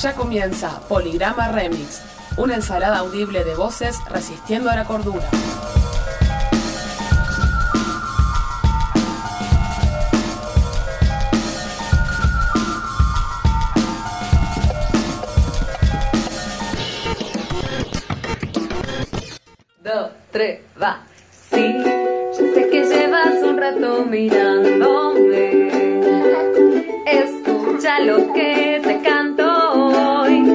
Ya comienza Poligrama Remix, una ensalada audible de voces resistiendo a la cordura. Dos, tres, va. Sí, yo sé que llevas un rato mirándome. Escucha lo que te canto hoy.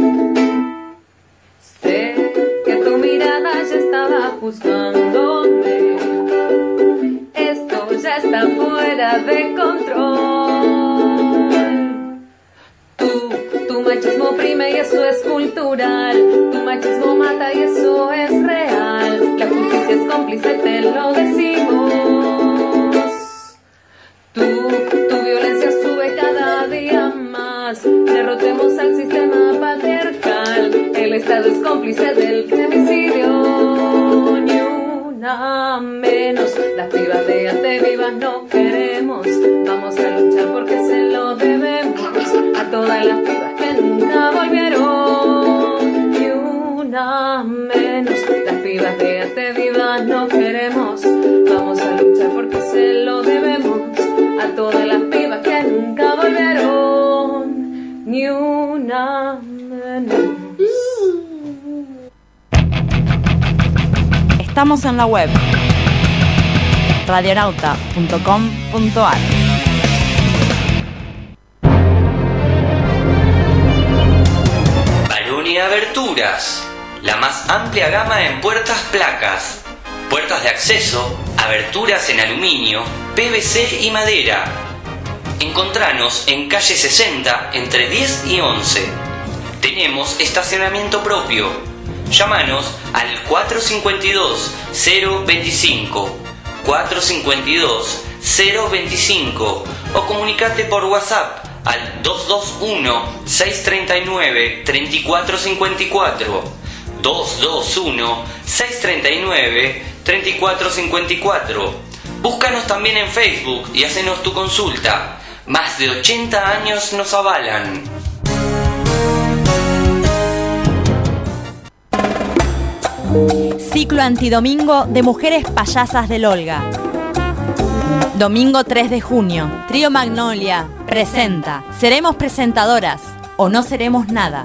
Sé que tu mirada ya estaba juzgándome. Esto ya está fuera de control. Tu machismo oprime y eso es cultural. Tu machismo mata y eso es real. La justicia es cómplice, te lo decimos. Tu violencia sube cada día más. Derrotemos al sistema patriarcal. El Estado es cómplice del femicidio. Ni una menos. Las pibas de arte vivas no queremos. Vamos a luchar porque se lo debemos a todas las pibas que nunca volvieron. Ni una menos. Las pibas de arte vivas no queremos. Vamos a luchar porque se lo debemos a todas las pibas que nunca volvieron. Ni una menos. Estamos en la web radionauta.com.ar. Baroni Aberturas, la más amplia gama en puertas placas, puertas de acceso, aberturas en aluminio, PVC y madera. Encontranos en calle 60 entre 10 y 11. Tenemos estacionamiento propio. Llámanos al 452-025, 452-025 o comunicate por WhatsApp al 221-639-3454, 221-639-3454. Búscanos también en Facebook y hacenos tu consulta. Más de 80 años nos avalan. Ciclo antidomingo de Mujeres Payasas del Olga. Domingo 3 de junio, Trío Magnolia presenta Seremos presentadoras o no seremos nada.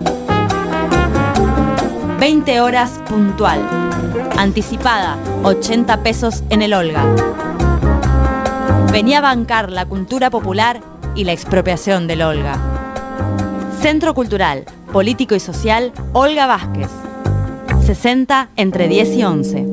20 horas puntual. Anticipada, 80 pesos en el Olga. Vení a bancar la cultura popular y la expropiación del Olga. Centro Cultural, Político y Social Olga Vázquez. 60 entre 10 y 11.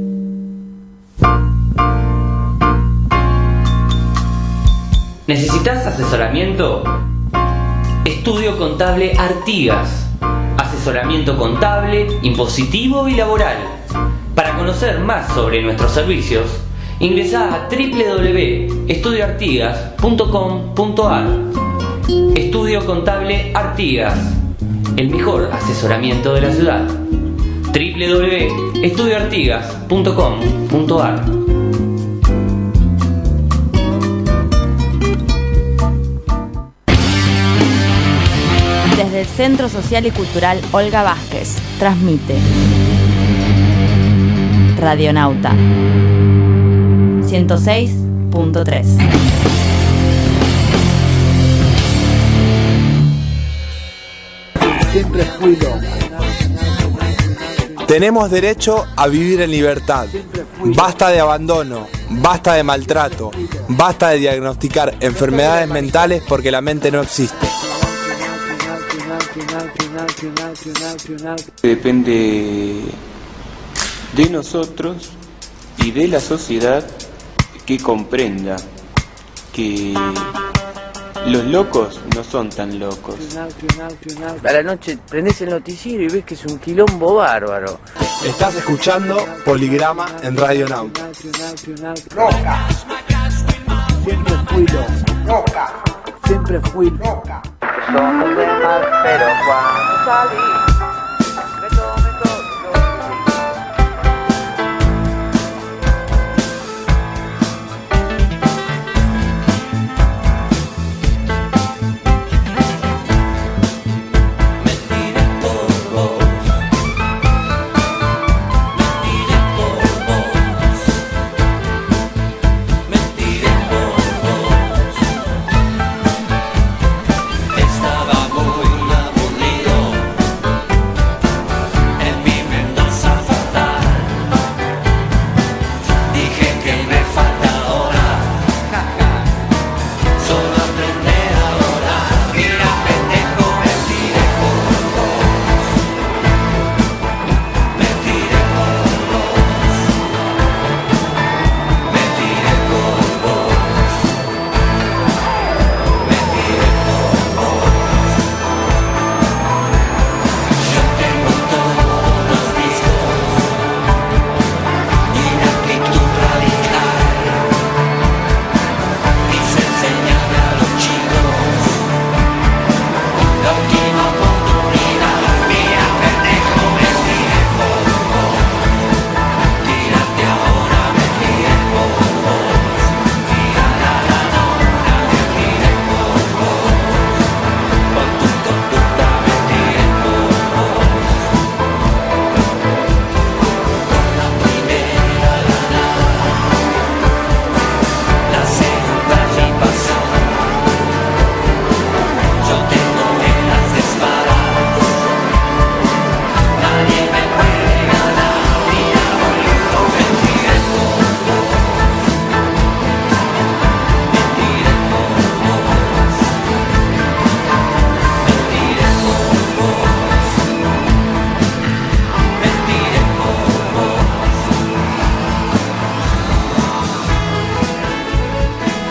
¿Necesitas asesoramiento? Estudio Contable Artigas. Asesoramiento contable, impositivo y laboral. Para conocer más sobre nuestros servicios, ingresá a www.estudioartigas.com.ar. Estudio Contable Artigas. El mejor asesoramiento de la ciudad. www.estudioartigas.com.ar. Desde el Centro Social y Cultural Olga Vázquez, transmite Radionauta 106.3. Siempre fui loca. Tenemos derecho a vivir en libertad. Basta de abandono, basta de maltrato, basta de diagnosticar enfermedades mentales porque la mente no existe. Depende de nosotros y de la sociedad que comprenda que los locos no son tan locos. A la noche prendés el noticiero y ves que es un quilombo bárbaro. Estás escuchando Poligrama en Radionauta. Loca. Siempre fui loca. Siempre fui loca. Somos de más, pero cuando salí me tomé todo.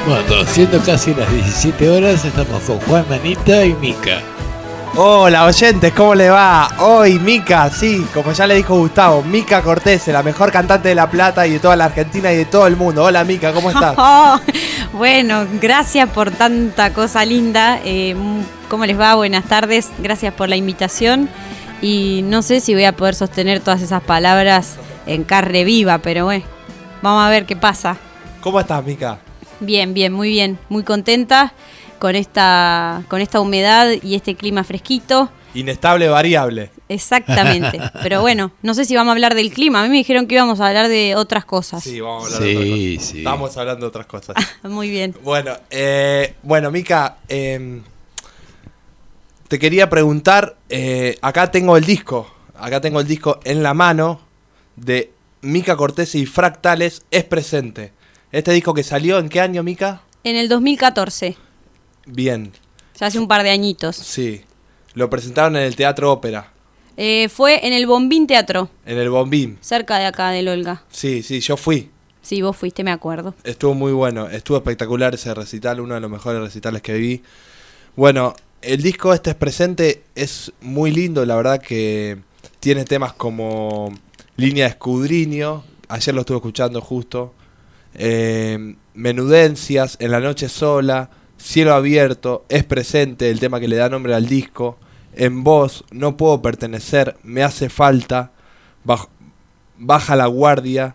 Bueno, siendo casi las 17 horas, estamos con Juan, Anita y Mica. Hola oyentes, ¿cómo le va? Hoy Mica, sí, como ya le dijo Gustavo, Mica Cortese, la mejor cantante de La Plata y de toda la Argentina y de todo el mundo. Hola Mica, ¿cómo estás? Bueno, gracias por tanta cosa linda. ¿Cómo les va? Buenas tardes, gracias por la invitación. Y no sé si voy a poder sostener todas esas palabras en carne viva, pero bueno, vamos a ver qué pasa. ¿Cómo estás, Mica? Bien, muy bien, muy contenta con esta humedad y este clima fresquito. Inestable, variable. Exactamente, pero bueno, no sé si vamos a hablar del clima. A mí me dijeron que íbamos a hablar de otras cosas. Sí, vamos a hablar de otras cosas. Sí. Estamos hablando de otras cosas. Muy bien. Bueno, Mica, te quería preguntar, acá tengo el disco en la mano de Mica Cortese y Fractales, Es Presente. ¿Este disco que salió en qué año, Mica? En el 2014. Bien. Ya hace un par de añitos. Sí. Lo presentaron en el Teatro Ópera. Fue en el Bombín Teatro. En el Bombín. Cerca de acá, del Olga. Sí, yo fui. Sí, vos fuiste, me acuerdo. Estuvo muy bueno, estuvo espectacular ese recital, uno de los mejores recitales que vi. Bueno, el disco Es Presente es muy lindo, la verdad que tiene temas como Línea de Escudriño, ayer lo estuve escuchando justo. Menudencias, En la Noche Sola, Cielo Abierto, Es Presente, el tema que le da nombre al disco, En Vos, No Puedo Pertenecer, Me Hace Falta, Baja la Guardia,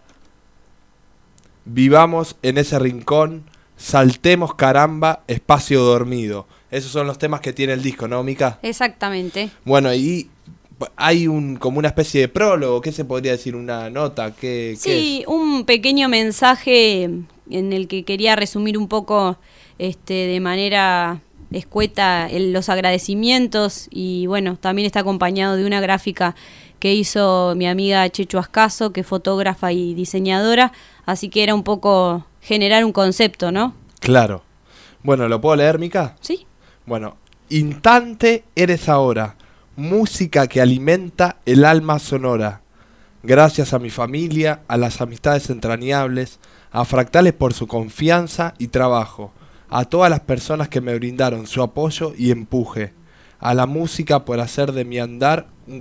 Vivamos en ese Rincón, Saltemos Caramba, Espacio Dormido. Esos son los temas que tiene el disco, ¿no, Mica? Exactamente. Bueno, y hay como una especie de prólogo, ¿qué se podría decir? ¿Una nota? Sí, ¿qué es? Un pequeño mensaje en el que quería resumir un poco de manera escueta los agradecimientos, y bueno, también está acompañado de una gráfica que hizo mi amiga Chechu Ascaso, que es fotógrafa y diseñadora, así que era un poco generar un concepto, ¿no? Claro. Bueno, ¿lo puedo leer, Mica? Sí. Bueno, Instante eres ahora, música que alimenta el alma sonora. Gracias a mi familia, a las amistades entrañables, a Fractales por su confianza y trabajo, a todas las personas que me brindaron su apoyo y empuje, a la música por hacer de mi andar un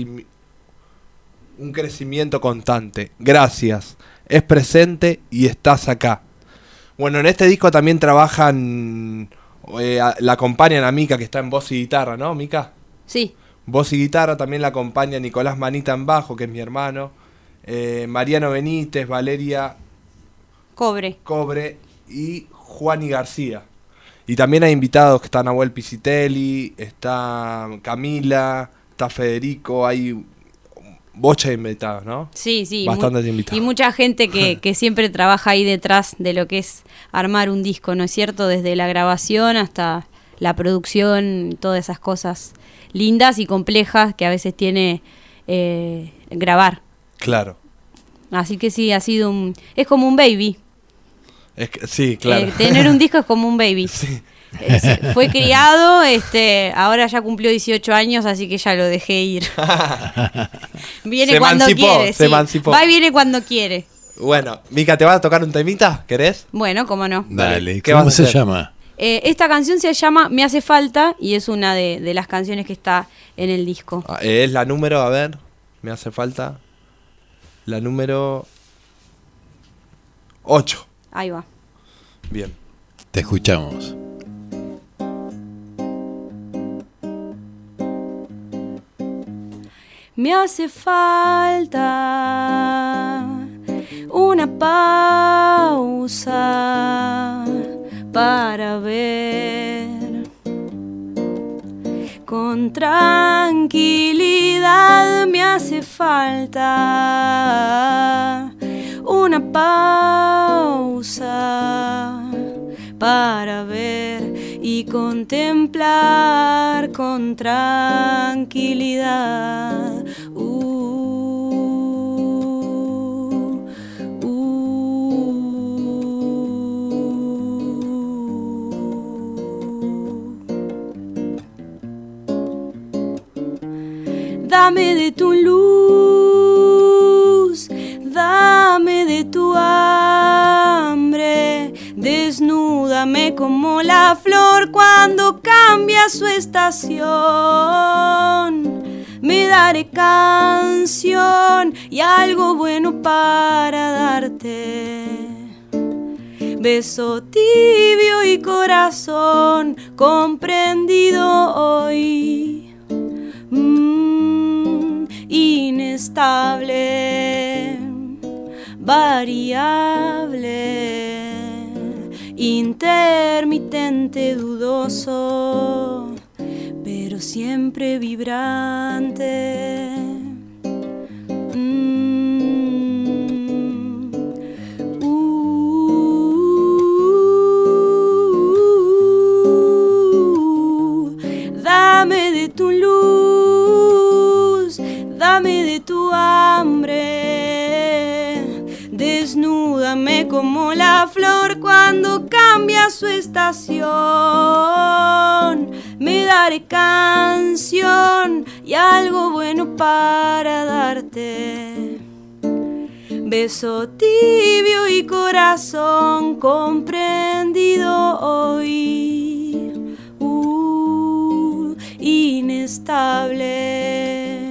crecimiento constante. Gracias, Es Presente y estás acá. Bueno, en este disco también trabajan, la acompañan a Mica, que está en voz y guitarra, ¿no, Mica? Sí. Voz y guitarra, también la acompaña Nicolás Manita en bajo, que es mi hermano, Mariano Benítez, Valeria Cobre y Juani García. Y también hay invitados que están Nahuel Pisitelli, está Camila, está Federico, hay bocha de invitados, ¿no? Sí, bastantes invitados. Y mucha gente que siempre trabaja ahí detrás de lo que es armar un disco, ¿no es cierto? Desde la grabación hasta la producción, todas esas cosas lindas y complejas que a veces tiene grabar. Claro. Así que sí, es como un baby. Sí, claro. Tener un disco es como un baby. Sí. Fue criado, ahora ya cumplió 18 años, así que ya lo dejé ir. Viene se cuando quiere. Se emancipó. Va y viene cuando quiere. Bueno, Mica, ¿te vas a tocar un temita? ¿Querés? Bueno, cómo no. Dale, ¿cómo se llama? Esta canción se llama Me Hace Falta y es una de las canciones que está en el disco. Es la número, a ver, Me Hace Falta. La número 8. Ahí va. Bien. Te escuchamos. Me hace falta una pausa para ver con tranquilidad. Me hace falta una pausa para ver y contemplar con tranquilidad. Dame de tu luz, dame de tu hambre, desnuda Desnúdame como la flor cuando cambia su estación. Me daré canción y algo bueno para darte. Beso tibio y corazón comprendido hoy. Inestable, variable, intermitente, dudoso, pero siempre vibrante. Dame de tu luz, dame de tu hambre. Desnúdame como la flor cuando cambia su estación. Me daré canción y algo bueno para darte. Beso tibio y corazón comprendido hoy. Inestable,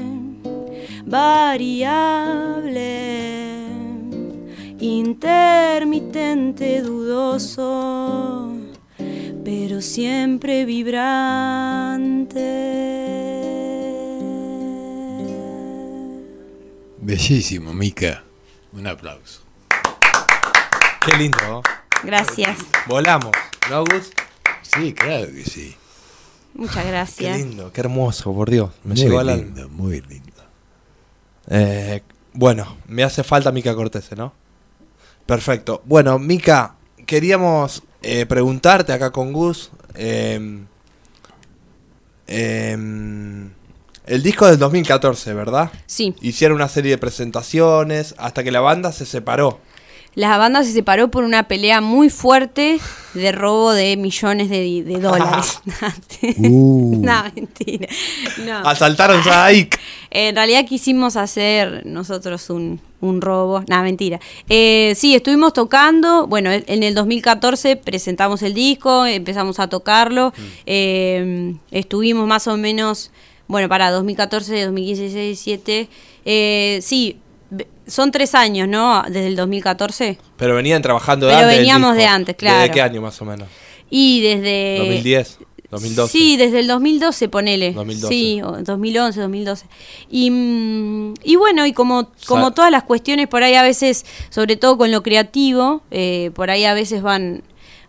variable, intermitente, dudoso, pero siempre vibrante. Bellísimo, Mica. Un aplauso. Qué lindo, ¿no? Gracias. Volamos, ¿no, Gus? Sí, claro que sí. Muchas gracias. Qué lindo, qué hermoso, por Dios. Me Muy llegó al lindo, alma. muy lindo. Bueno, me hace falta Mica Cortese, ¿no? Perfecto. Bueno, Mica, queríamos preguntarte acá con Gus. El disco del 2014, ¿verdad? Sí. Hicieron una serie de presentaciones hasta que la banda se separó. La banda se separó por una pelea muy fuerte de robo de millones de dólares. No, mentira. No. Asaltaron a Ike. En realidad quisimos hacer nosotros un robo. No, mentira. Sí, estuvimos tocando. Bueno, en el 2014 presentamos el disco, empezamos a tocarlo. Estuvimos más o menos, bueno, para 2014, 2015, 2016, 2017. Sí. Son 3 años, ¿no? Desde el 2014. Pero venían trabajando de Pero antes. veníamos de antes, claro. ¿Desde qué año más o menos? Y desde... 2010, 2012. Sí, desde el 2012, ponele. 2012. Sí, 2011, 2012. Y bueno, y como todas las cuestiones por ahí a veces, sobre todo con lo creativo, por ahí a veces van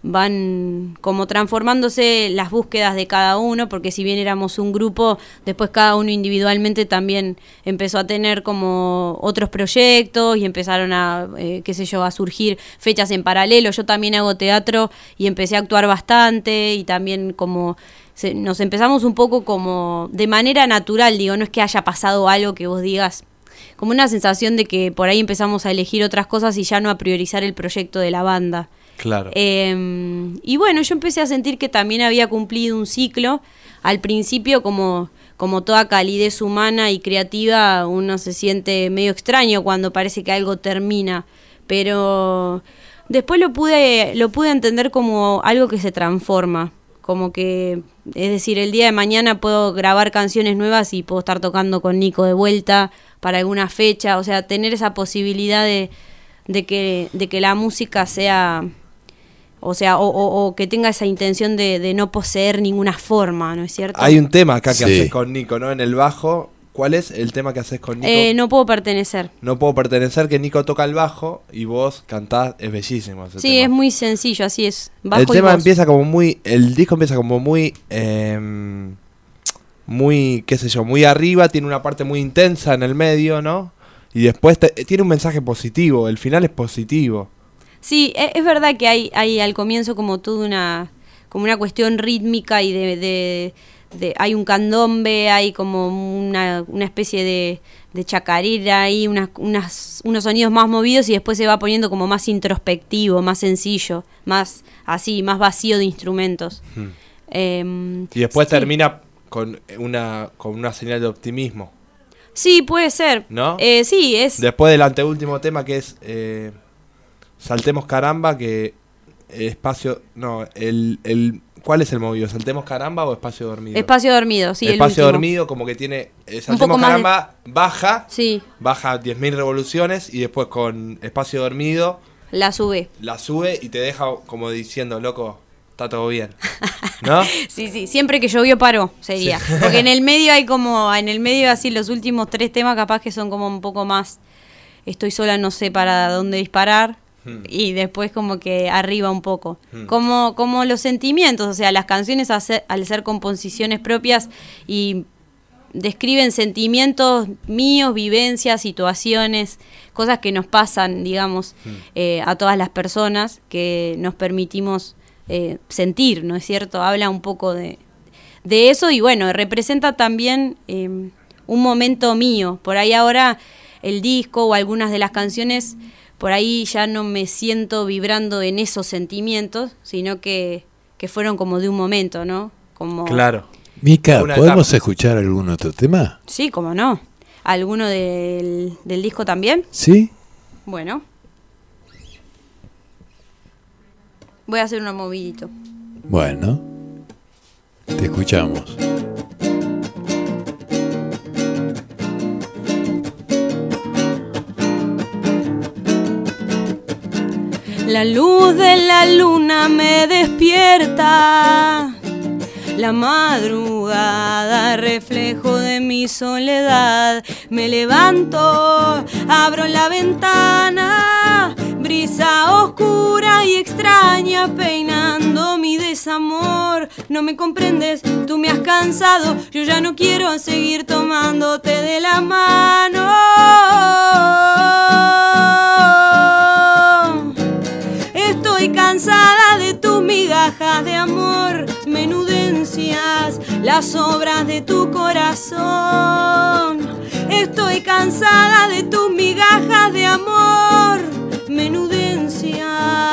como transformándose las búsquedas de cada uno, porque si bien éramos un grupo, después cada uno individualmente también empezó a tener como otros proyectos y empezaron a, a surgir fechas en paralelo. Yo también hago teatro y empecé a actuar bastante y también como nos empezamos un poco como de manera natural, digo, no es que haya pasado algo que vos digas, como una sensación de que por ahí empezamos a elegir otras cosas y ya no a priorizar el proyecto de la banda. Claro. Y bueno, yo empecé a sentir que también había cumplido un ciclo. Al principio, como toda calidez humana y creativa, uno se siente medio extraño cuando parece que algo termina, pero después lo pude entender como algo que se transforma, como que, es decir, el día de mañana puedo grabar canciones nuevas y puedo estar tocando con Nico de vuelta para alguna fecha, o sea, tener esa posibilidad de que la música sea, o sea, o que tenga esa intención de no poseer ninguna forma, ¿no es cierto? Hay un tema acá que Sí. haces con Nico, ¿no? En el bajo. ¿Cuál es el tema que haces con Nico? No puedo pertenecer. No puedo pertenecer, que Nico toca el bajo y vos cantás, es bellísimo ese Sí, tema. es muy sencillo, así es. Bajo El tema y voz. empieza como muy, el disco empieza como muy, qué sé yo, muy arriba, tiene una parte muy intensa en el medio, ¿no? Y después tiene un mensaje positivo, el final es positivo. Sí, es verdad que hay al comienzo como toda una cuestión rítmica y hay un candombe, hay como una especie de chacarera, hay unos sonidos más movidos y después se va poniendo como más introspectivo, más sencillo, más así, más vacío de instrumentos. Y después sí. termina con una señal de optimismo, Sí, puede ser. ¿no? Sí, es... Después del anteúltimo tema que es Saltemos Caramba, que Espacio... No, ¿cuál es el movido? ¿Saltemos caramba o espacio dormido? Espacio dormido, sí, espacio el último. dormido como que tiene... Un Saltemos poco más caramba, baja Sí, 10.000 revoluciones y después con espacio dormido la sube. la sube y te deja como diciendo, loco, está todo bien. ¿No? Sí, siempre que llovió paró, sería. Sí. Porque en el medio hay como, así los últimos 3 temas capaz que son como un poco más, estoy sola, no sé para dónde disparar. Y después como que arriba un poco. Como los sentimientos, o sea, las canciones al ser composiciones propias y describen sentimientos míos, vivencias, situaciones, cosas que nos pasan, digamos, a todas las personas que nos permitimos sentir, ¿no es cierto? Habla un poco de eso y bueno, representa también un momento mío. Por ahí ahora el disco o algunas de las canciones, por ahí ya no me siento vibrando en esos sentimientos, sino que fueron como de un momento, ¿no? Como Claro. Mica, Una ¿podemos etapa. escuchar algún otro tema? Sí, cómo no. ¿Alguno del disco también? ¿Sí? Bueno. Voy a hacer un movidito. Bueno, te escuchamos. La luz de la luna me despierta, la madrugada, reflejo de mi soledad. Me levanto, abro la ventana, brisa oscura y extraña peinando mi desamor. No me comprendes, tú me has cansado, yo ya no quiero seguir tomándote de la mano. Estoy cansada de tus migajas de amor, menudencias, las sobras de tu corazón. Estoy cansada de tus migajas de amor, menudencias.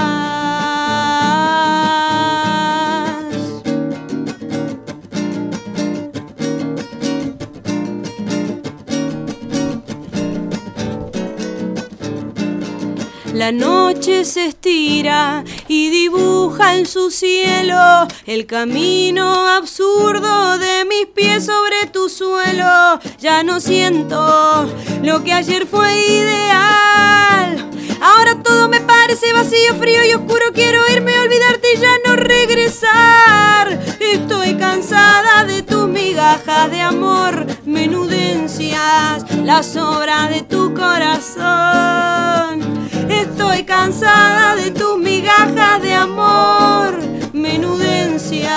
La noche se estira y dibuja en su cielo el camino absurdo de mis pies sobre tu suelo. Ya no siento lo que ayer fue ideal. Ahora todo me parece vacío, frío y oscuro. Quiero irme, olvidarte y ya no regresar. Estoy cansada de tus migajas de amor, menudencias, las sobras de tu corazón. Estoy cansada de tus migajas de amor, menudencias.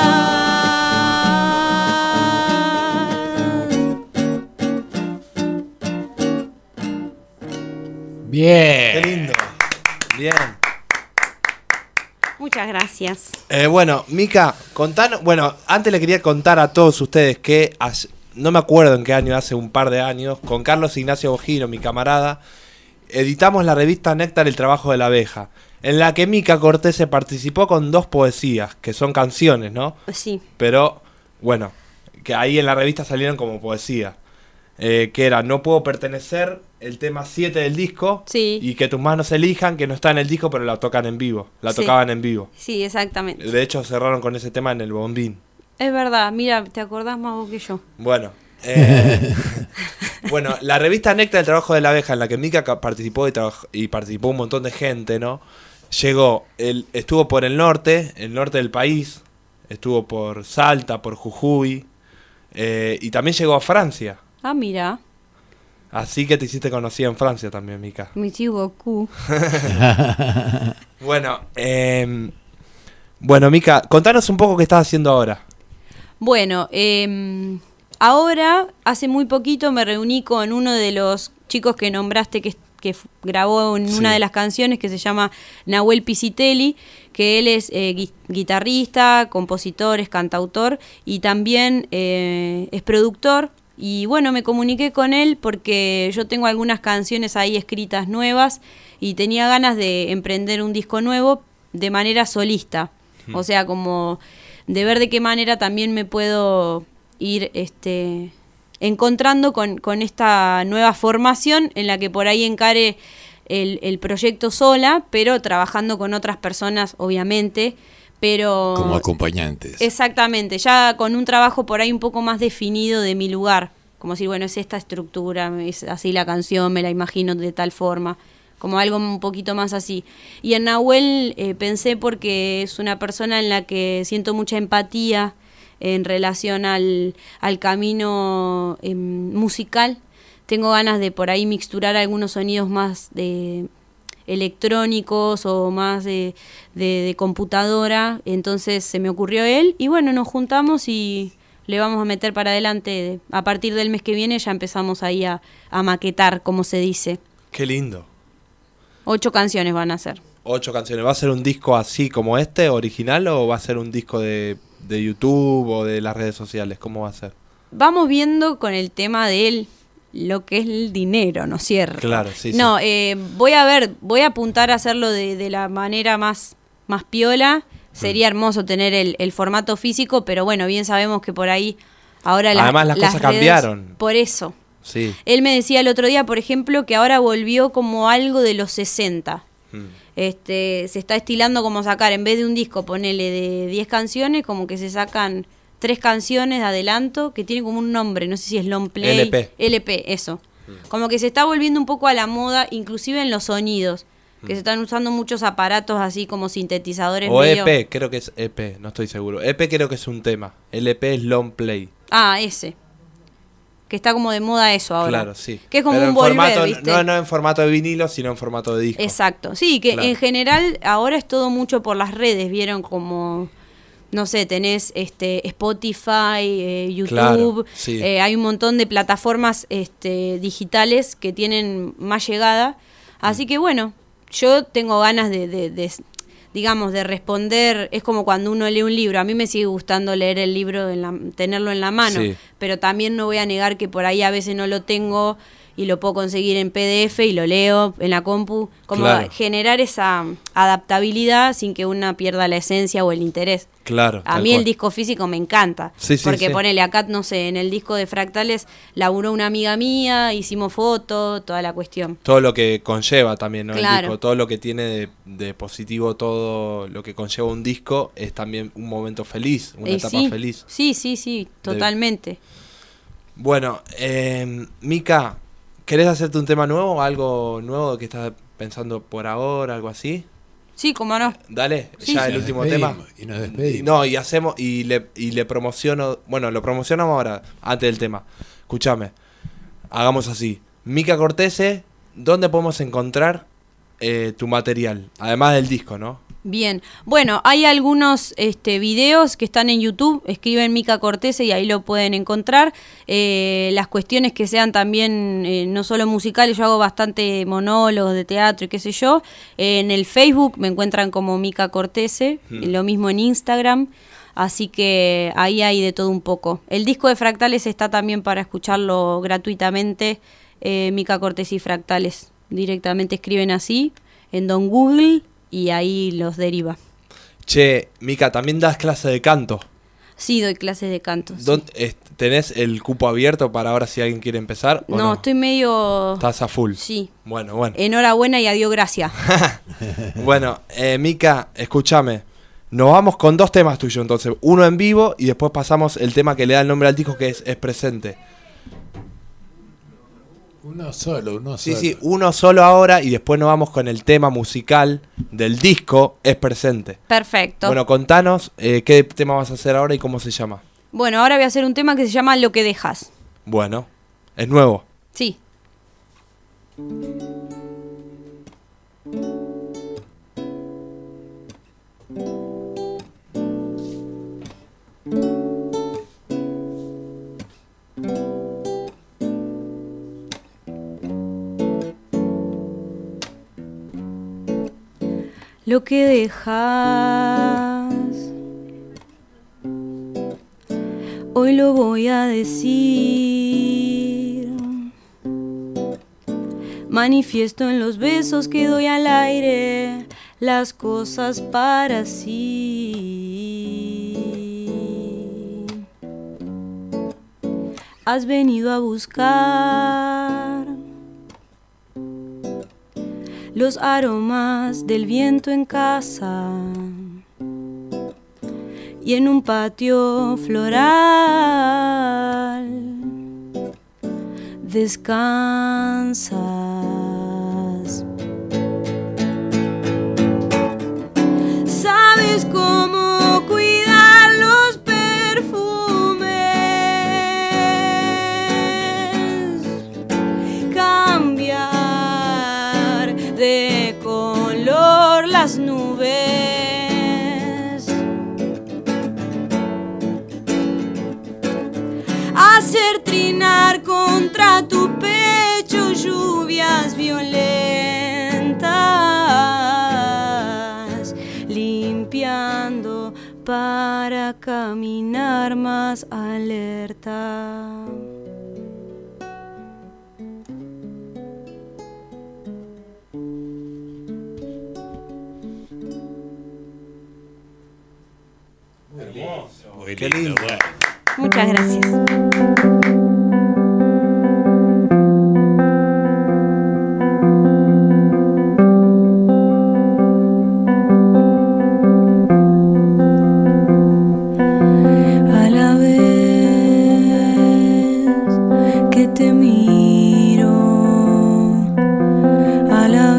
Bien. Qué lindo. Bien. Muchas gracias. Bueno, Mica, contanos. Bueno, antes le quería contar a todos ustedes que no me acuerdo en qué año, hace un par de años, con Carlos Ignacio Bojino, mi camarada, editamos la revista Néctar, el trabajo de la abeja, en la que Mica Cortese participó con 2 poesías, que son canciones, ¿no? Sí. Pero, bueno, que ahí en la revista salieron como poesía. Que era No puedo pertenecer, el tema 7 del disco, Sí. y Que tus manos elijan, que no está en el disco, pero la tocan en vivo, la Sí. tocaban en vivo. Sí, exactamente. De hecho, cerraron con ese tema en el Bombín. Es verdad, mira, te acordás más vos que yo. Bueno, bueno, la revista Néctar, el trabajo de la abeja, en la que Mica participó y participó un montón de gente, ¿no? Estuvo por el norte del país, estuvo por Salta, por Jujuy, y también llegó a Francia. Ah, mira, Así que te hiciste conocida en Francia también, Mica. mi tío Goku. Bueno, Mica, contanos un poco qué estás haciendo ahora. Bueno, ahora, hace muy poquito me reuní con uno de los chicos que nombraste que grabó en una de las canciones, que se llama Nahuel Pisitelli, que él es guitarrista, compositor, es cantautor y también es productor. Y bueno, me comuniqué con él porque yo tengo algunas canciones ahí escritas nuevas y tenía ganas de emprender un disco nuevo de manera solista. O sea, como de ver de qué manera también me puedo ir encontrando con esta nueva formación en la que por ahí encare el proyecto sola, pero trabajando con otras personas, obviamente, pero... Como acompañantes. Exactamente, ya con un trabajo por ahí un poco más definido de mi lugar, como decir, bueno, es esta estructura, es así la canción, me la imagino de tal forma, como algo un poquito más así. Y en Nahuel pensé porque es una persona en la que siento mucha empatía en relación al camino musical. Tengo ganas de por ahí mixturar algunos sonidos más de electrónicos o más de computadora, entonces se me ocurrió él y bueno, nos juntamos y le vamos a meter para adelante. A partir del mes que viene ya empezamos ahí a maquetar, como se dice. Qué lindo. 8 canciones van a ser. 8 canciones. ¿Va a ser un disco así como este, original, o va a ser un disco de YouTube o de las redes sociales? ¿Cómo va a ser? Vamos viendo con el tema de él lo que es el dinero, ¿no es cierto? Claro, sí. No, voy a apuntar a hacerlo de la manera más piola. Sería hermoso tener el formato físico, pero bueno, bien sabemos que por ahí ahora además las cosas redes, cambiaron. Por eso. Sí. Él me decía el otro día, por ejemplo, que ahora volvió como algo de los 60. Se está estilando como sacar, en vez de un disco, ponele de 10 canciones, como que se sacan 3 canciones de adelanto, que tienen como un nombre, no sé si es long play. LP, eso. Como que se está volviendo un poco a la moda, inclusive en los sonidos, que se están usando muchos aparatos así como sintetizadores. O medio... EP, creo que es EP, no estoy seguro. EP creo que es un tema, LP es long play. Ah, ese. Que está como de moda eso ahora. Claro, sí. Que es como pero un volver, formato, ¿viste? no en formato de vinilo, sino en formato de disco. Exacto. Sí, que claro. En general ahora es todo mucho por las redes, ¿vieron? Como, no sé, tenés Spotify, YouTube, claro, sí. Hay un montón de plataformas digitales que tienen más llegada. Así que bueno, yo tengo ganas digamos, de responder. Es como cuando uno lee un libro. A mí me sigue gustando leer el libro, tenerlo en la mano, sí. Pero también no voy a negar que por ahí a veces no lo tengo y lo puedo conseguir en PDF y lo leo en la compu. Como claro. Generar esa adaptabilidad sin que una pierda la esencia o el interés. Claro. A mí el disco físico me encanta. Sí, porque sí. ponele acá, no sé, en el disco de Fractales laburó una amiga mía, hicimos fotos, toda la cuestión. Todo lo que conlleva también, ¿no? Claro. El disco, todo lo que tiene de positivo, todo lo que conlleva un disco es también un momento feliz, una etapa feliz. Sí, totalmente. Bueno, Mica, ¿querés hacerte un tema nuevo o algo nuevo que estás pensando por ahora, algo así? Sí, cómo no. Dale, sí, ya sí. el último tema. Y nos despedimos. No, y hacemos, y le promociono, bueno, lo promocionamos ahora, antes del tema. Escúchame, hagamos así. Mica Cortese, ¿dónde podemos encontrar tu material? Además del disco, ¿no? Bien, bueno, hay algunos videos que están en YouTube, escriben Mica Cortese y ahí lo pueden encontrar. Las cuestiones que sean también no solo musicales, yo hago bastante monólogos de teatro y qué sé yo. En el Facebook me encuentran como Mica Cortese, lo mismo en Instagram, así que ahí hay de todo un poco. El disco de Fractales está también para escucharlo gratuitamente, Mica Cortese y Fractales. Directamente escriben así en Don Google y ahí los deriva. Che, Mica, ¿también das clase de canto? Sí, doy clases de canto. Sí. ¿Tenés el cupo abierto para ahora si alguien quiere empezar? ¿O no, estoy medio... ¿Estás a full? Sí. Bueno. Enhorabuena y adiós, gracias. Bueno, Mica, escúchame. Nos vamos con 2 temas tuyos entonces. Uno en vivo y después pasamos el tema que le da el nombre al disco, que es Presente. Uno solo. Sí, uno solo ahora y después nos vamos con el tema musical del disco, Es Presente. Perfecto. Bueno, contanos qué tema vas a hacer ahora y cómo se llama. Bueno, ahora voy a hacer un tema que se llama Lo que dejas. Bueno, ¿es nuevo? Sí. Lo que dejas, hoy lo voy a decir. Manifiesto en los besos que doy al aire las cosas para sí. Has venido a buscar los aromas del viento en casa y en un patio floral descansas. Sabes cómo cuidar los perfumes, cambiar de color las nubes, hacer trinar contra tu pecho lluvias violentas, limpiando para caminar más alerta. Hermoso. Muy Qué lindo, lindo. bueno. Muchas gracias. A la vez que te miro, a la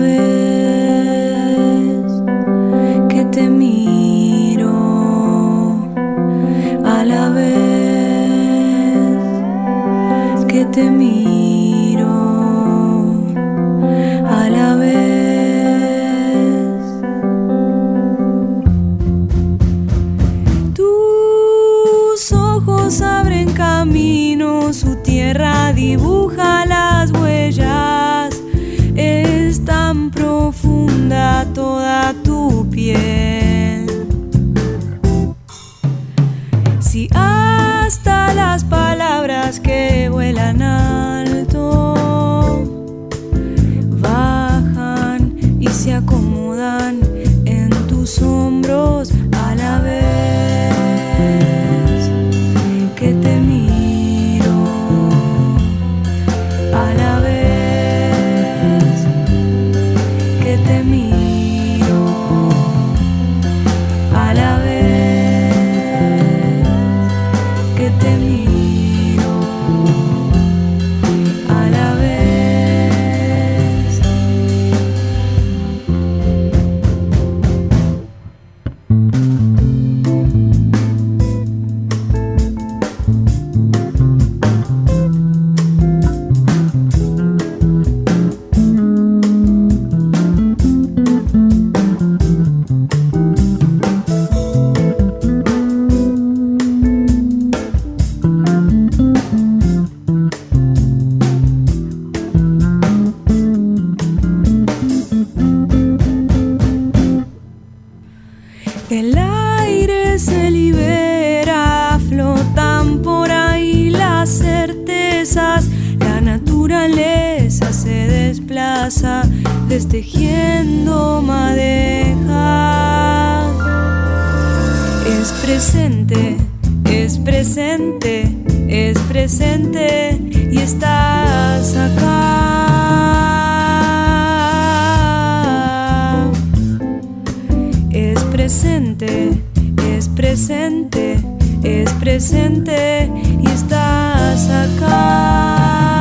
vez que te miro, a la vez que te miro, a la vez. Tus ojos abren camino, su tierra dibuja las huellas. Es tan profunda toda tu piel. Si hasta las palabras que vuelan alto bajan y se acomodan en tus hombros a la vez que te miro, a la vez que te miro, a la vez que te miro, a la vez. El aire se libera, flotan por ahí las certezas, la naturaleza se desplaza, destejiendo madejas. Es presente, es presente, es presente y estás acá. Es presente, es presente, es presente y estás acá.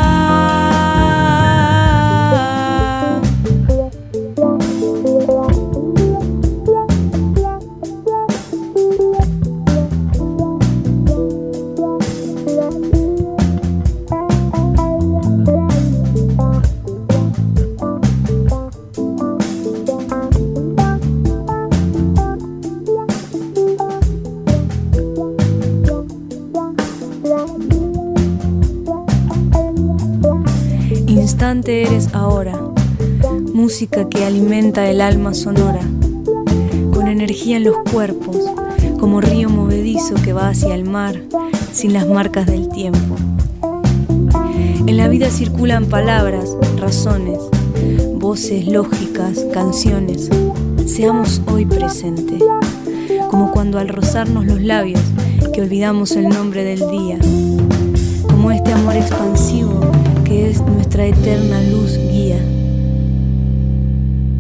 Instante eres ahora, música que alimenta el alma sonora, con energía en los cuerpos, como río movedizo que va hacia el mar, sin las marcas del tiempo. En la vida circulan palabras, razones, voces lógicas, canciones. Seamos hoy presente, como cuando al rozarnos los labios, que olvidamos el nombre del día, como este amor expansivo que es nuestra eterna luz guía.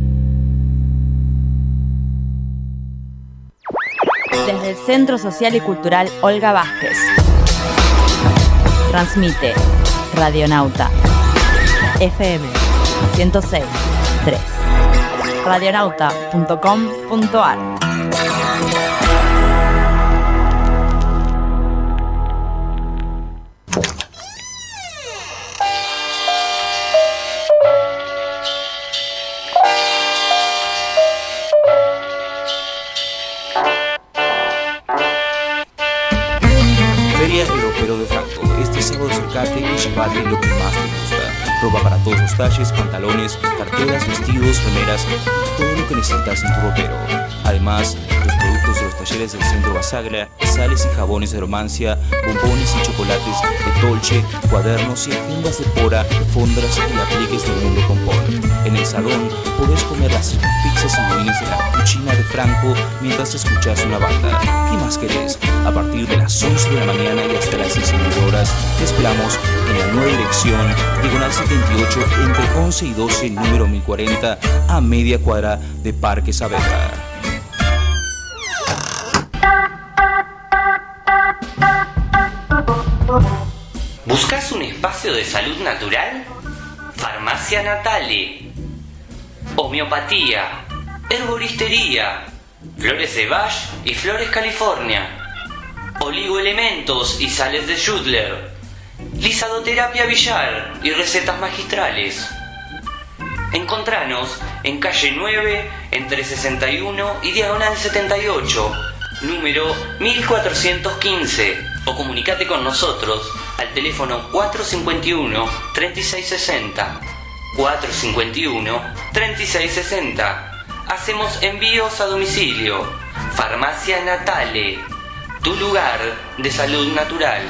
Desde el Centro Social y Cultural Olga Vázquez. Transmite Radionauta FM 106.3. Radionauta.com.ar. Feria El Ropero de Franco. Este sábado acercate y llevate lo que más te gusta. Ropa para todos los talles, pantalones, carteras, vestidos, remeras y todo lo que necesitas en tu ropero. Además, los productos de los talleres del Centro Basaglia, sales y jabones de Romancia, bombones y chocolates de Dolce, cuadernos y agendas de Pora, fondras y apliques del Mundo Compón. En el salón podés comer las pizzas y budines de la cucina de Franco mientras escuchás una banda. ¿Qué más querés? A partir de las 11 de la mañana y hasta las 19 horas, te esperamos en la nueva dirección, diagonal 78, entre 11 y 12, número 1040, a media cuadra de Parque Saavedra. ¿Buscas un espacio de salud natural? Farmacia Natale. Homeopatía, herboristería, flores de Bach y flores California, oligoelementos y sales de Schudler, lisadoterapia billar y recetas magistrales. Encontranos en calle 9, entre 61 y diagonal 78, número 1415, o comunicate con nosotros al teléfono 451-3660. 451-3660. Hacemos envíos a domicilio. Farmacia Natale, tu lugar de salud natural.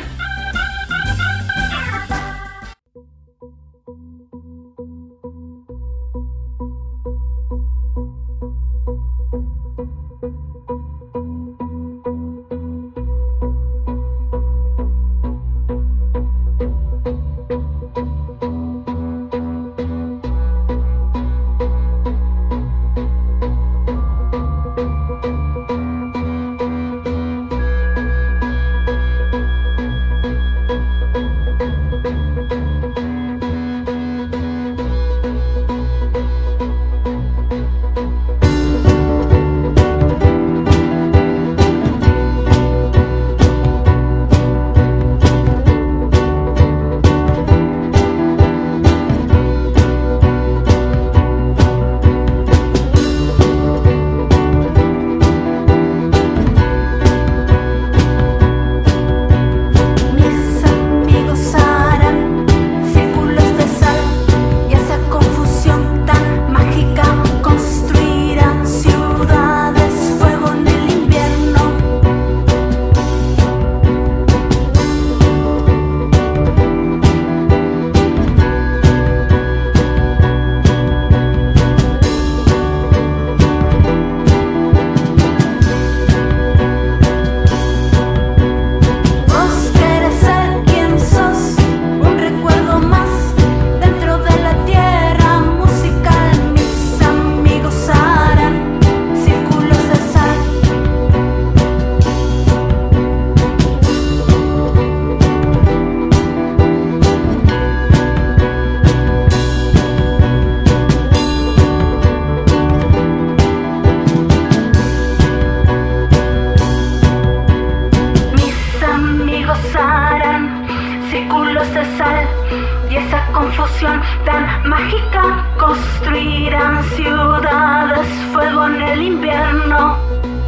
confusión tan mágica, construirán ciudades, fuego en el invierno.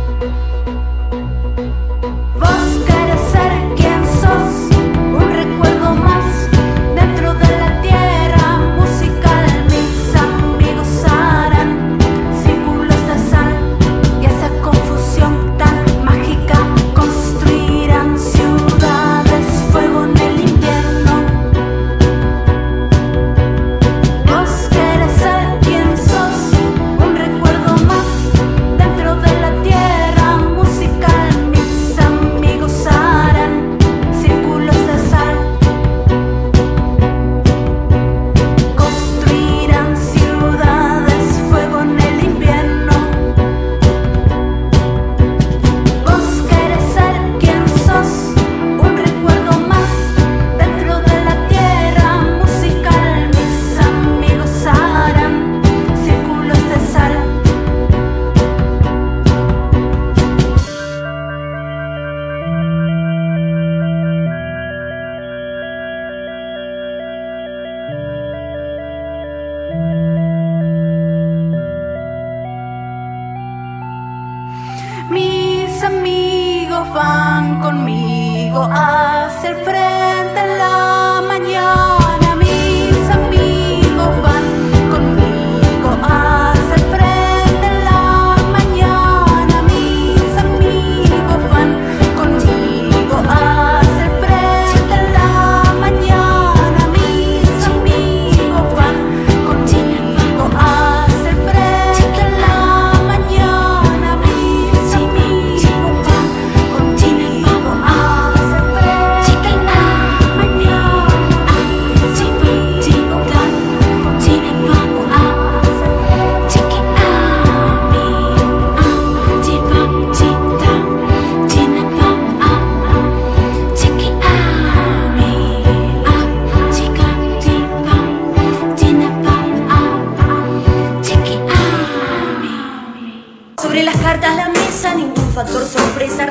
Vos querés ser quien sos, un recuerdo más dentro de la tierra musical. Mis amigos harán círculos de sal y esa confusión tan mágica construirán ciudades, fuego en el invierno. Vos querés ser quien sos, un recuerdo más dentro de la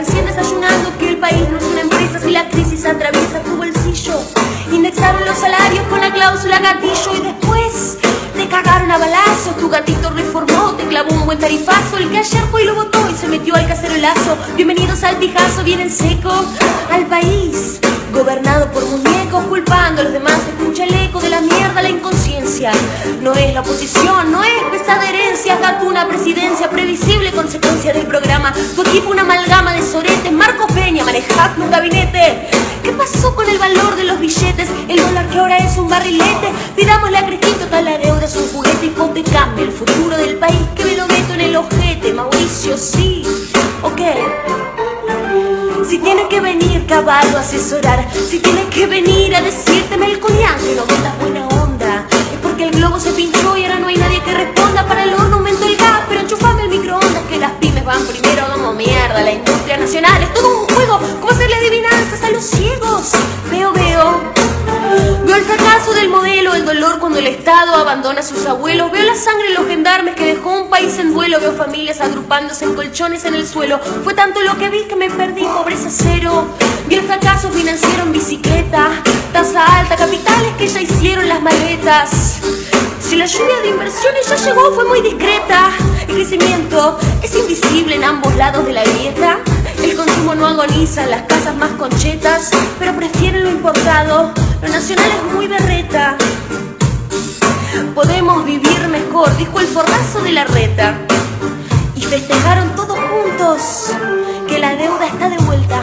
recién desayunando que el país no es una empresa si la crisis atraviesa tu bolsillo. Indexaron los salarios con la cláusula gatillo y después te cagaron a balazos. Tu gatito reformó, te clavó un buen tarifazo. El que ayer fue y lo votó y se metió al cacerolazo. Bienvenidos al pijazo, bien en seco al país gobernado por muñecos, culpando a los demás. Escucha el eco de la mierda, la inconsciencia. No es la oposición, no es pesada herencia. Gato, una presidencia previsible, consecuencia del programa. Tu equipo una amalgama de soretes. Marcos Peña manejando un gabinete. ¿Qué pasó con el valor de los billetes? El dólar que ahora es un barrilete. Pidámosle a Cristina, total la deuda es un juguete. Hipotecame el futuro del país, que me lo meto en el ojete. Mauricio, sí, ok. Si tiene que venir Caballo a asesorar, si tiene que venir a decirte Melconian que no metas buena onda, es porque el globo se pinchó y ahora no hay nadie que responda. Para el horno aumento el gas, pero enchufame el microondas, que las pymes van primero como mierda. La industria nacional es todo un juego, ¿cómo hacerle adivinanzas a los ciegos? Veo el fracaso del modelo, el dolor cuando el Estado abandona a sus abuelos. Veo la sangre en los gendarmes que dejó un país en duelo. Veo familias agrupándose en colchones en el suelo. Fue tanto lo que vi que me perdí, pobreza cero. Vi el fracaso financiero en bicicleta, tasa alta, capitales que ya hicieron las maletas. Si la lluvia de inversiones ya llegó, fue muy discreta. El crecimiento es invisible en ambos lados de la grieta. El consumo no agoniza en las casas más conchetas, pero prefieren lo importado. Lo nacional es muy berreta. Podemos vivir mejor, dijo el forrazo de la reta. Y festejaron todos juntos que la deuda está de vuelta.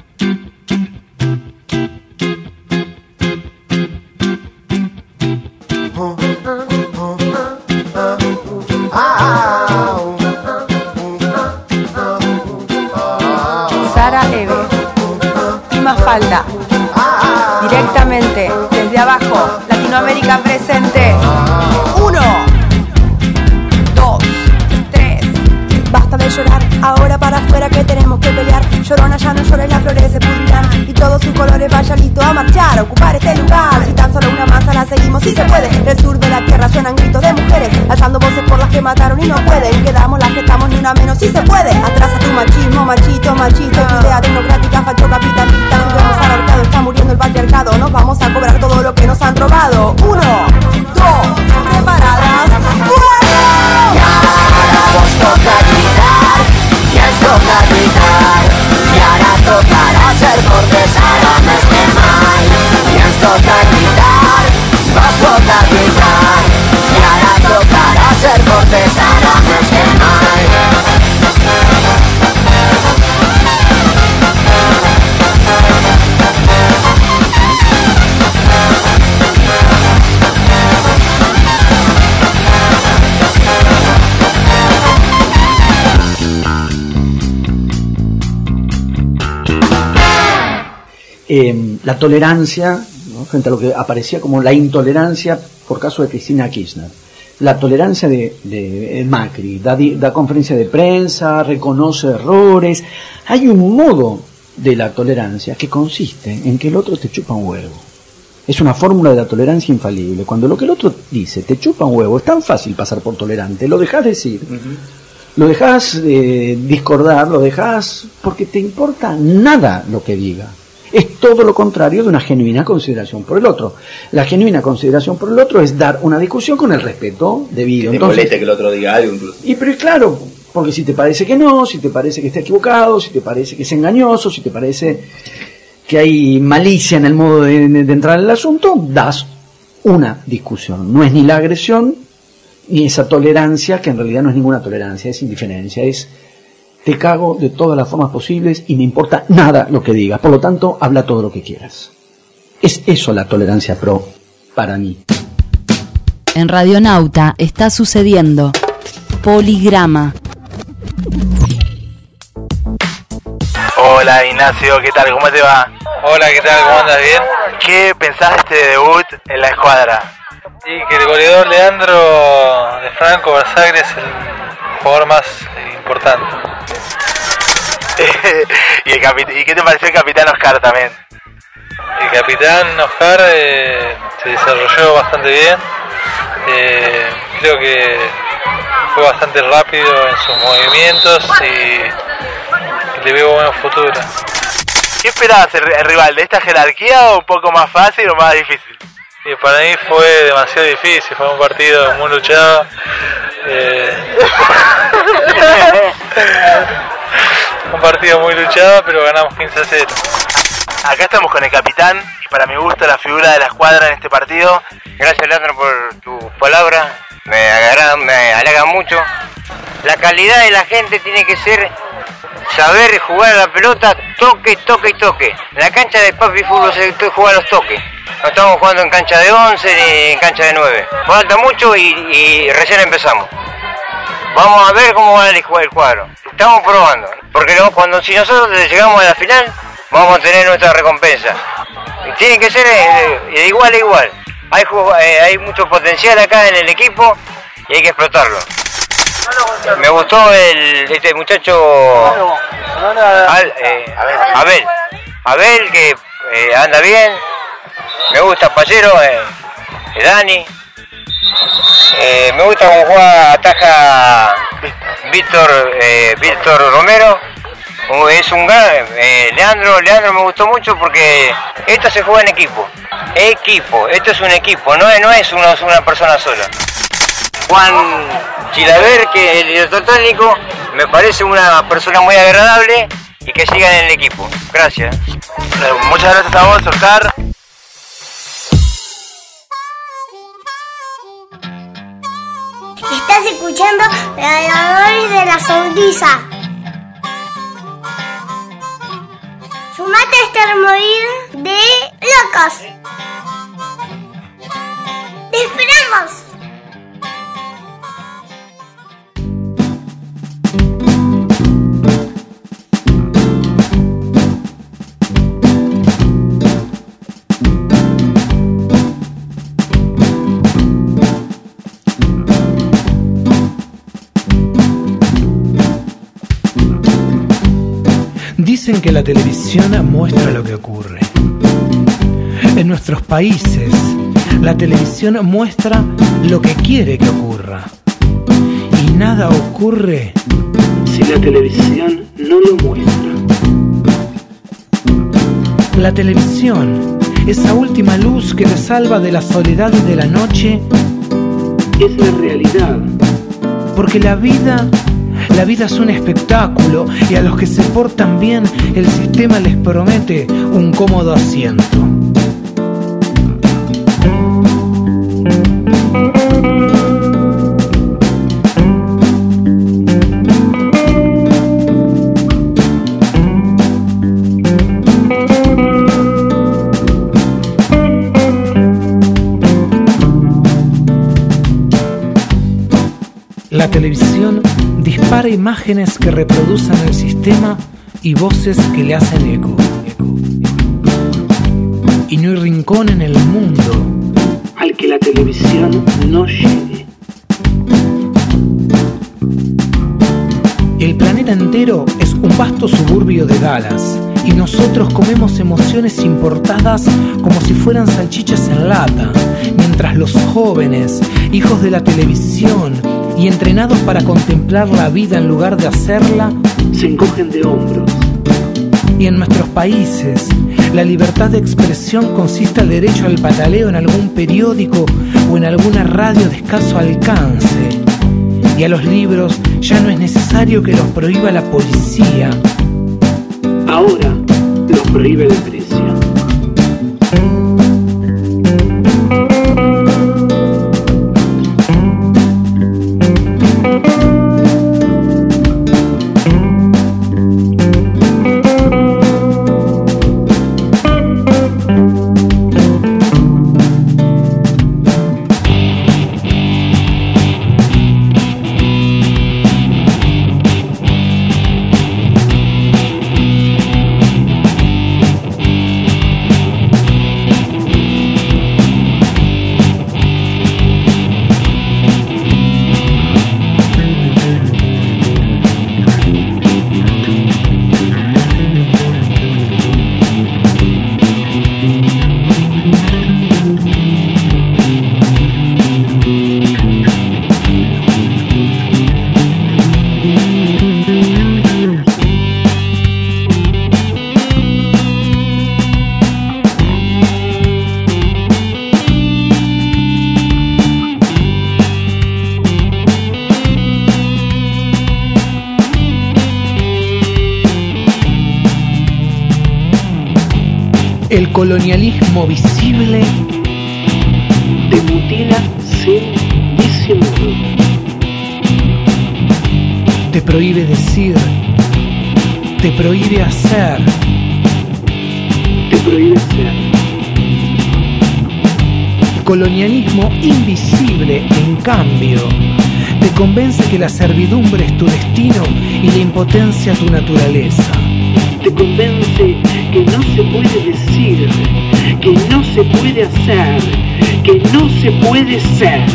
Sara Eve y Mafalda, directamente desde abajo, Latinoamérica presente. 1, 2, 3. Basta de llorar, ahora para afuera que tenemos que pelear. Llorona ya no llores, las flores se pudrirán y todos sus colores vaya listo a marchar, a ocupar este lugar. Si tan solo una masa la seguimos, si se puede. Del sur de la tierra suenan gritos de mujeres, alzando voces por las que mataron y no pueden. Quedamos las que estamos, ni una menos, si se puede. Atrás a tu machismo, machito, machista. Tu idea democrática, facho capitalista. Subimos al horcado, está muriendo el patriarcado. Nos vamos a cobrar todo lo que nos han robado. 1, 2, preparadas, ¡fuego! Y ahora vos toca gritar, y es toca gritar. Y ahora tocará ser cortesana este mal. Y es toca gritar, vos toca gritar. Y ahora tocará ser cortesana este mal. La tolerancia, ¿no?, frente a lo que aparecía como la intolerancia por caso de Cristina Kirchner. La tolerancia de Macri, da conferencia de prensa, reconoce errores. Hay un modo de la tolerancia que consiste en que el otro te chupa un huevo. Es una fórmula de la tolerancia infalible. Cuando lo que el otro dice te chupa un huevo, es tan fácil pasar por tolerante. Lo dejás decir, lo dejás discordar, lo dejás porque te importa nada lo que diga. Es todo lo contrario de una genuina consideración por el otro. La genuina consideración por el otro es dar una discusión con el respeto debido. Que te moleste que el otro diga algo incluso. Y pero claro, porque si te parece que no, si te parece que está equivocado, si te parece que es engañoso, si te parece que hay malicia en el modo de entrar en el asunto, das una discusión. No es ni la agresión, ni esa tolerancia, que en realidad no es ninguna tolerancia, es indiferencia, es te cago de todas las formas posibles y me importa nada lo que digas. Por lo tanto, habla todo lo que quieras. Es eso la tolerancia pro para mí. En Radionauta está sucediendo Poligrama. Hola Ignacio, ¿qué tal? ¿Cómo te va? Hola, ¿qué tal? ¿Cómo andas? ¿Bien? ¿Qué pensás de este debut en la escuadra? Y que el goleador Leandro de Franco Barzagre es el jugador más importante. ¿Y qué te pareció el capitán Oscar también? El capitán Oscar se desarrolló bastante bien. Creo que fue bastante rápido en sus movimientos y le veo buen futuro. ¿Qué esperabas el rival? ¿De esta jerarquía o un poco más fácil o más difícil? Y para mí fue demasiado difícil, fue un partido muy luchado. Un partido muy luchado, pero ganamos 15-0. Acá estamos con el capitán y para mi gusto la figura de la escuadra en este partido. Gracias, Leandro, por tu palabra, me halaga mucho. La calidad de la gente tiene que ser saber jugar a la pelota, toque, toque y toque. En la cancha de papi fútbol se juega los toques. No estamos jugando en cancha de 11 ni en cancha de 9. Falta mucho y recién empezamos. Vamos a ver cómo va el cuadro. Estamos probando. Porque si nosotros llegamos a la final, vamos a tener nuestra recompensa. Y tiene que ser de igual a igual. Hay mucho potencial acá en el equipo y hay que explotarlo. Me gustó este muchacho Abel que anda bien. Me gusta Pallero, Dani. Me gusta cómo juega, ataja Víctor Romero. Es un gran Leandro me gustó mucho porque esto se juega en equipo. Esto es un equipo, no es una persona sola. Juan Chilaver, que el director técnico, me parece una persona muy agradable y que sigan en el equipo. Gracias. Muchas gracias a vos, Oscar. Estás escuchando Predadores de la Sonrisa. Sumate a este removido de locos. ¡Te esperamos! Dicen que la televisión muestra lo que ocurre. En nuestros países, la televisión muestra lo que quiere que ocurra. Y nada ocurre si la televisión no lo muestra. La televisión, esa última luz que te salva de la soledad de la noche, es la realidad. Porque la vida es un espectáculo y a los que se portan bien el sistema les promete un cómodo asiento. La televisión dispara imágenes que reproducen el sistema y voces que le hacen eco. Y no hay rincón en el mundo al que la televisión no llegue. El planeta entero es un vasto suburbio de Dallas y nosotros comemos emociones importadas como si fueran salchichas en lata, mientras los jóvenes, hijos de la televisión y entrenados para contemplar la vida en lugar de hacerla, se encogen de hombros. Y en nuestros países, la libertad de expresión consiste al derecho al pataleo en algún periódico o en alguna radio de escaso alcance. Y a los libros ya no es necesario que los prohíba la policía. Ahora los prohíbe la iglesia. El colonialismo visible te mutila sin disimulo. Te prohíbe decir, te prohíbe hacer, te prohíbe ser. Colonialismo invisible, en cambio, te convence que la servidumbre es tu destino y la impotencia tu naturaleza. Te convence que no se puede decir, que no se puede hacer, que no se puede ser.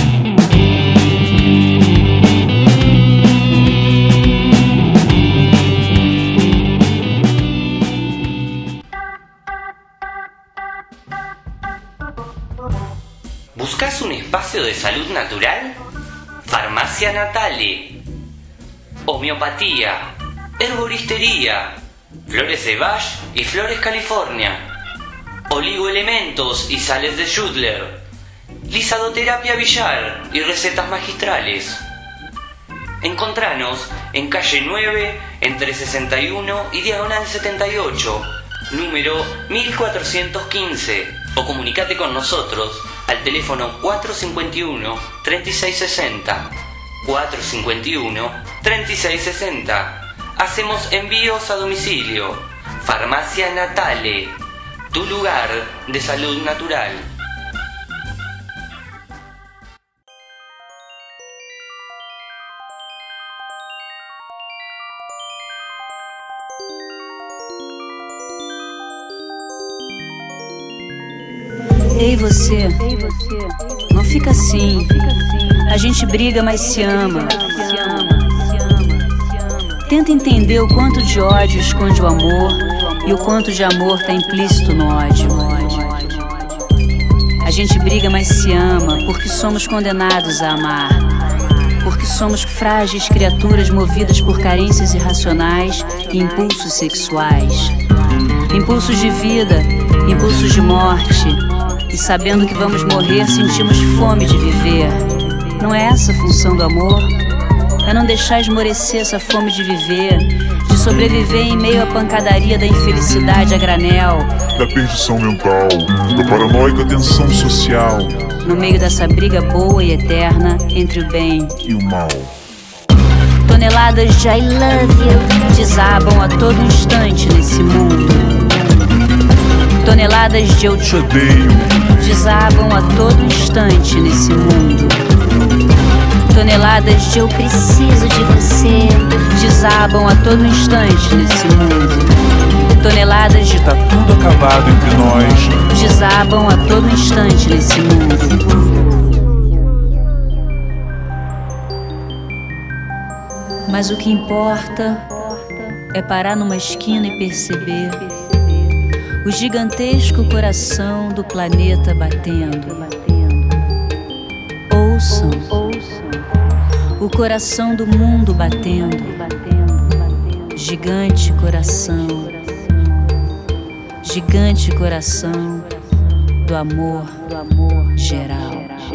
¿Buscas un espacio de salud natural? Farmacia Natale. Homeopatía, herboristería, flores de Bach y flores California, oligoelementos y sales de Schudler, lisadoterapia billar y recetas magistrales. Encontranos en calle 9, entre 61 y diagonal 78, número 1415, o comunicate con nosotros al teléfono 451-3660, 451-3660. Hacemos envíos a domicilio. Farmacia Natale, tu lugar de salud natural. Ei você, não fica assim. A gente briga, mas se ama. Tenta entender o quanto de ódio esconde o amor e o quanto de amor está implícito no ódio. A gente briga, mas se ama porque somos condenados a amar. Porque somos frágeis criaturas movidas por carências irracionais e impulsos sexuais. Impulsos de vida, impulsos de morte. E sabendo que vamos morrer, sentimos fome de viver. Não é essa a função do amor? É não deixar esmorecer essa fome de viver, de sobreviver em meio à pancadaria da infelicidade a granel, da perdição mental, da paranoica tensão social, no meio dessa briga boa e eterna entre o bem e o mal. Toneladas de I love you desabam a todo instante nesse mundo. Toneladas de eu te odeio desabam a todo instante nesse mundo. Toneladas de eu preciso de você desabam a todo instante nesse mundo. Toneladas de tá tudo acabado entre nós desabam a todo instante nesse mundo. Mas o que importa é parar numa esquina e perceber o gigantesco coração do planeta batendo. Ouçam o coração do mundo batendo. Gigante coração do amor geral.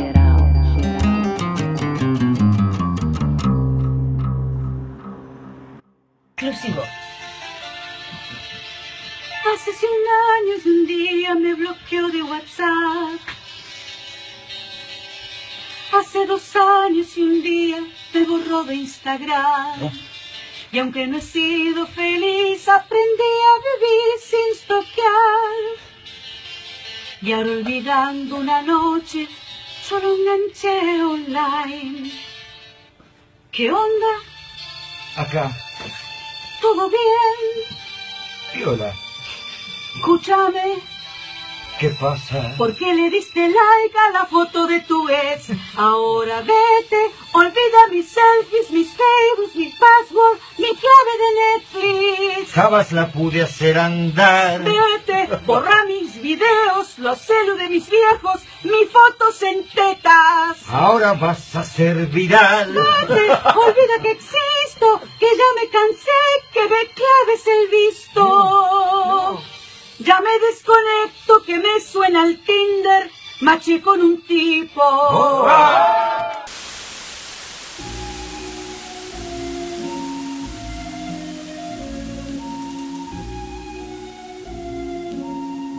Exclusivo. Hace 100 años un día me bloqueó de WhatsApp. Hace 2 años y un día me borró de Instagram. Y aunque no he sido feliz, aprendí a vivir sin stalkear. Y ahora olvidando una noche, solo enganché online. ¿Qué onda? Acá. ¿Todo bien? Viola. Escúchame. ¿Qué pasa? ¿Por qué le diste like a la foto de tu ex? Ahora vete, olvida mis selfies, mis Facebook, mi password, mi clave de Netflix. Jamás la pude hacer andar. Vete, borra mis videos, los celos de mis viejos, mis fotos en tetas. Ahora vas a ser viral. Vete, olvida que existo, que ya me cansé, que me claves el visto. No. Ya me desconecto, que me suena el Tinder, maché con un tipo. Oh.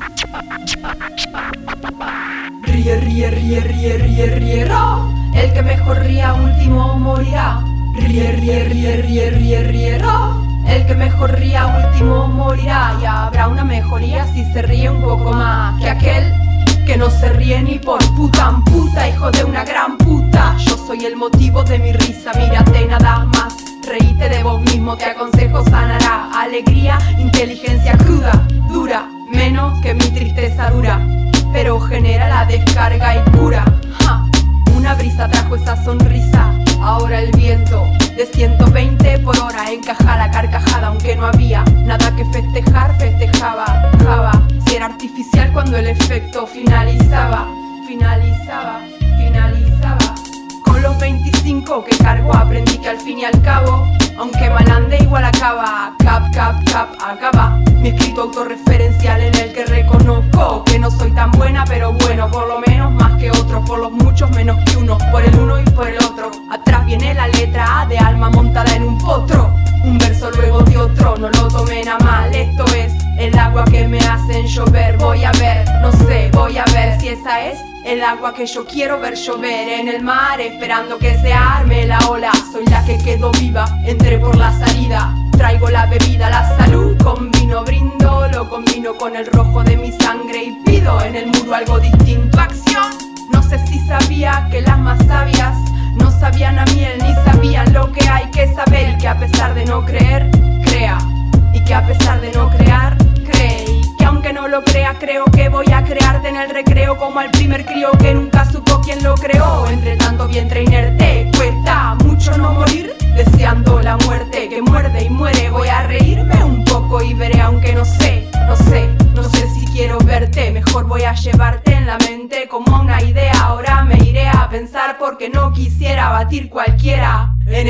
Ríe, ríe, ríe, ríe, ríe, ríe, ra. El que mejor ría último morirá. Ríe, ríe, ríe, ríe, ríe, ríe, ra. El que mejor ría último morirá. Y habrá una mejoría si se ríe un poco más que aquel que no se ríe ni por puta en puta, hijo de una gran puta. Yo soy el motivo de mi risa, mírate nada más. Reíte de vos mismo, te aconsejo sanará. Alegría, inteligencia cruda, dura, menos que mi tristeza dura, pero genera la descarga y cura. ¡Ja! Una brisa trajo esa sonrisa, ahora el viento de 120 por hora encaja la carcajada. Aunque no había nada que festejar, festejaba, java. Si era artificial cuando el efecto finalizaba, finalizaba, finalizaba. Con los 25 que cargo aprendí que al fin y al cabo, aunque mal ande igual acaba. Cap, cap, cap, acaba. Mi escrito autorreferencial en el que reconozco que no soy tan buena, pero bueno, por lo menos más que otros. Por los muchos menos que uno, por el uno y por el otro. Atrás viene la letra A de alma montada en un potro. Un verso luego de otro, no lo tomen a mal. Esto es el agua que me hacen llover. Voy a ver, no sé, voy a ver si esa es el agua que yo quiero ver llover en el mar, esperando que se arme la ola. Soy la que quedó viva, entré por la salida. Traigo la bebida, la salud con vino brindo. Lo combino con el rojo de mi sangre y pido en el muro algo distinto. Acción, no sé si sabía que las más sabias no sabían a miel ni sabían lo que hay que saber. Y que a pesar de no creer, crea. Y que a pesar de no crear, cree. Y que aunque no lo crea, creo que voy a crearte en el recreo, como al primer crío que nunca supo quién lo creó. Entre tanto vientre inerte, cuesta mucho no morir deseando la muerte que muerde y muere. Voy a reírme un poco y veré, aunque no sé, no sé, no sé si quiero verte. Mejor voy a llevarte en la mente como una idea. Ahora me iré a pensar porque no quisiera batir cualquiera. En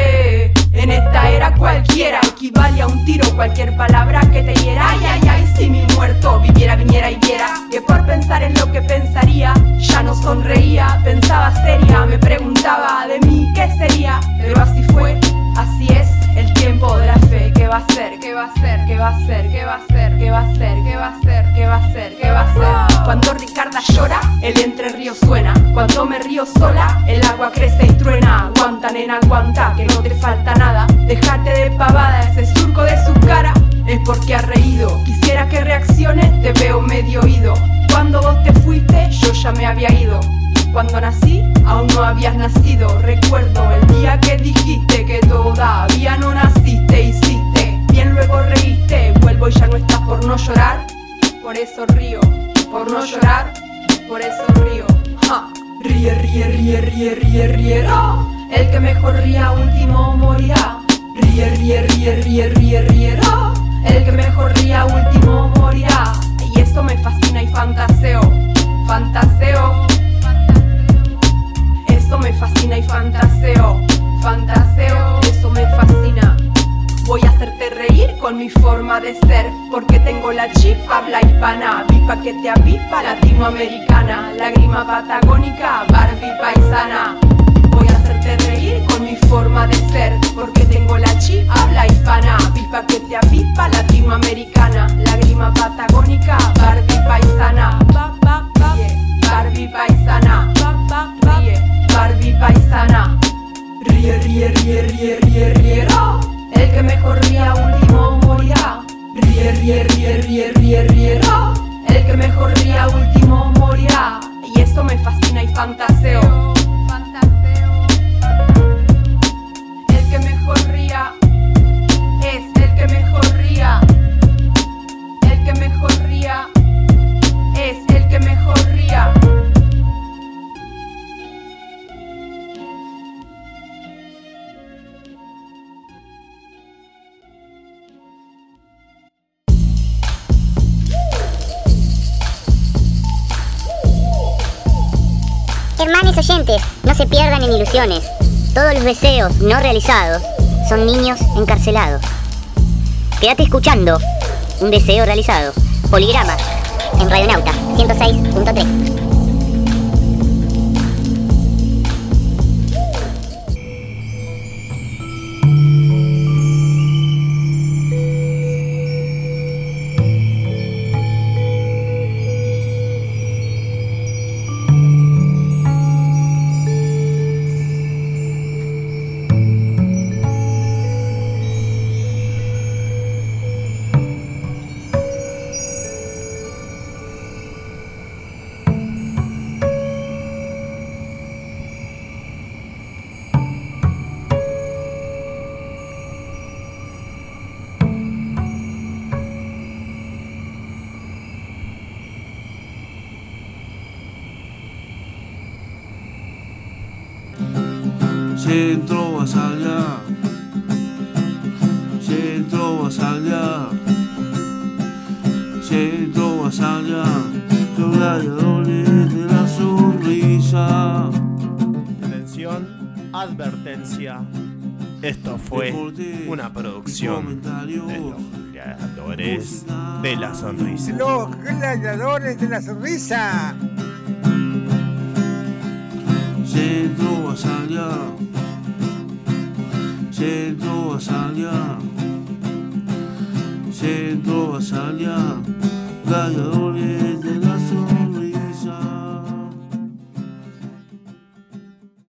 esta era cualquiera equivale a un tiro. Cualquier palabra que te hiera. Ay, ay, ay, si mi muerto viviera, viniera y viera que por pensar en lo que pensaría ya no sonreía. Pensaba seria, me preguntaba de mí qué sería. Pero así fue, así es el tiempo de la fe. ¿Qué va a ser? ¿Qué va a ser? ¿Qué va a ser? ¿Qué va a ser? ¿Qué va a ser? ¿Qué va a ser? ¿Qué va a ser? ¿Qué va a ser? Cuando Ricarda llora, el Entre Ríos suena. Cuando me río sola, el agua crece y truena. Aguanta, nena, aguanta, que no te falta nada. Déjate de pavada, ese surco de su cara es porque ha reído. Quisiera que reaccione, te veo medio oído. Cuando vos te fuiste, yo ya me había ido. Cuando nací, aún no habías nacido. Recuerdo el día que dijiste que todavía no naciste. Hiciste bien, luego reíste. Vuelvo y ya no estás por no llorar. Por eso río, por no llorar. Por eso río. Ja. Ríe, ríe, ríe, ríe, ríe, ríe, ra. El que mejor ría último morirá. Ríe, ríe, ríe, ríe, ríe, ríe, ra. El que mejor ría último morirá. Y eso me fascina y fantaseo. Fantaseo. Eso me fascina y fantaseo. Fantaseo, eso me fascina. Voy a hacerte reír con mi forma de ser, porque tengo la chispa, habla hispana, vipa que te avispa, latinoamericana, lágrima patagónica, Barbie paisana. Voy a hacerte reír con mi forma de ser, porque tengo la chispa, habla hispana, vipa que te avispa, latinoamericana, lágrima patagónica, Barbie paisana. Barbie paisana. Ríe, Barbie paisana. Ríe, ríe, ríe, ríe, ríe, ríe, ra. El que mejor ría último morirá. Ríe, ríe, ríe, ríe, ríe, ríe, ra. El que mejor ría último morirá. Y eso me fascina y fantaseo. El que mejor ría es el que mejor ría. El que mejor ría es el que mejor ría. Hermanos oyentes, no se pierdan en ilusiones. Todos los deseos no realizados son niños encarcelados. Quédate escuchando un deseo realizado. Poligrama en Radionauta 106.3. Centro Basaglia, Centro Basaglia, Centro Basaglia, los gladiadores de la sonrisa. Atención, advertencia. Esto fue una producción de los gladiadores de la sonrisa. Los gladiadores de la sonrisa. Centro Basaglia, Centro Basaglia, Centro Basaglia, gladiadores.